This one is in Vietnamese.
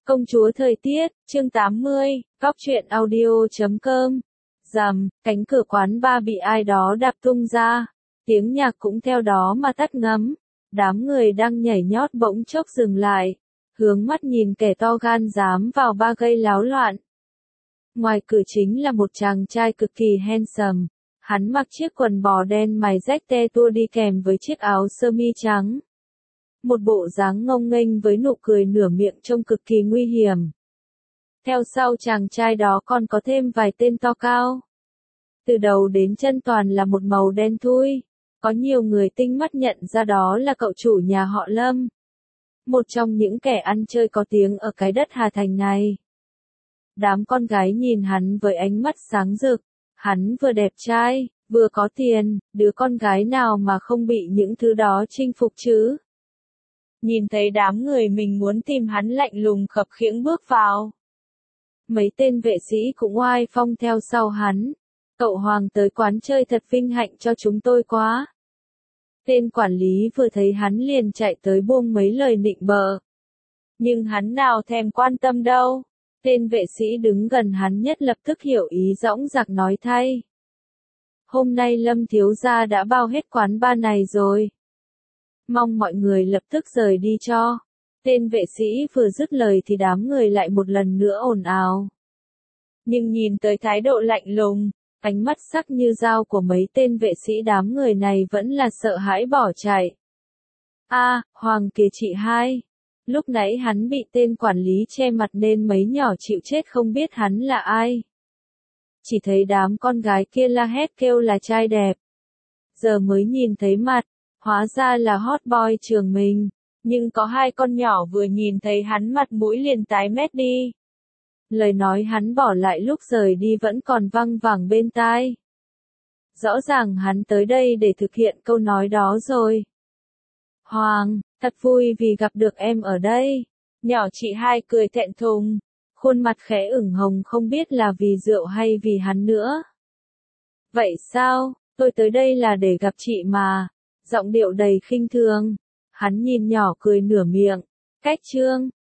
Công chúa thời tiết, chương 80, góc truyện audio.com. Rầm, cánh cửa quán bar bị ai đó đạp tung ra. Tiếng nhạc cũng theo đó mà tắt ngấm. Đám người đang nhảy nhót bỗng chốc dừng lại. Hướng mắt nhìn kẻ to gan dám vào bar gây láo loạn. Ngoài cửa chính là một chàng trai cực kỳ handsome. Hắn mặc chiếc quần bò đen mài rách te tua đi kèm với chiếc áo sơ mi trắng. Một bộ dáng ngông nghênh với nụ cười nửa miệng trông cực kỳ nguy hiểm. Theo sau chàng trai đó còn có thêm vài tên to cao. Từ đầu đến chân toàn là một màu đen thui. Có nhiều người tinh mắt nhận ra đó là cậu chủ nhà họ Lâm. Một trong những kẻ ăn chơi có tiếng ở cái đất Hà Thành này. Đám con gái nhìn hắn với ánh mắt sáng rực. Hắn vừa đẹp trai, vừa có tiền, đứa con gái nào mà không bị những thứ đó chinh phục chứ. Nhìn thấy đám người mình muốn tìm hắn lạnh lùng khập khiễng bước vào. Mấy tên vệ sĩ cũng oai phong theo sau hắn. Cậu Hoàng tới quán chơi thật vinh hạnh cho chúng tôi quá. Tên quản lý vừa thấy hắn liền chạy tới buông mấy lời nịnh bợ. Nhưng hắn nào thèm quan tâm đâu. Tên vệ sĩ đứng gần hắn nhất lập tức hiểu ý dõng dạc nói thay. Hôm nay Lâm thiếu gia đã bao hết quán bar này rồi. Mong mọi người lập tức rời đi cho. Tên vệ sĩ vừa dứt lời thì đám người lại một lần nữa ồn ào. Nhưng nhìn tới thái độ lạnh lùng, ánh mắt sắc như dao của mấy tên vệ sĩ đám người này vẫn là sợ hãi bỏ chạy. Hoàng kìa chị hai. Lúc nãy hắn bị tên quản lý che mặt nên mấy nhỏ chịu chết không biết hắn là ai. Chỉ thấy đám con gái kia la hét kêu là trai đẹp. Giờ mới nhìn thấy mặt, hóa ra là hot boy trường mình. Nhưng có hai con nhỏ vừa nhìn thấy hắn mặt mũi liền tái mét đi. Lời nói hắn bỏ lại lúc rời đi vẫn còn văng vẳng bên tai. Rõ ràng hắn tới đây để thực hiện câu nói đó rồi. Hoàng, thật vui vì gặp được em ở đây. Nhỏ chị hai cười thẹn thùng, khuôn mặt khẽ ửng hồng không biết là vì rượu hay vì hắn nữa. Vậy sao, tôi tới đây là để gặp chị mà. Giọng điệu đầy khinh thường. Hắn nhìn nhỏ cười nửa miệng. Cách chương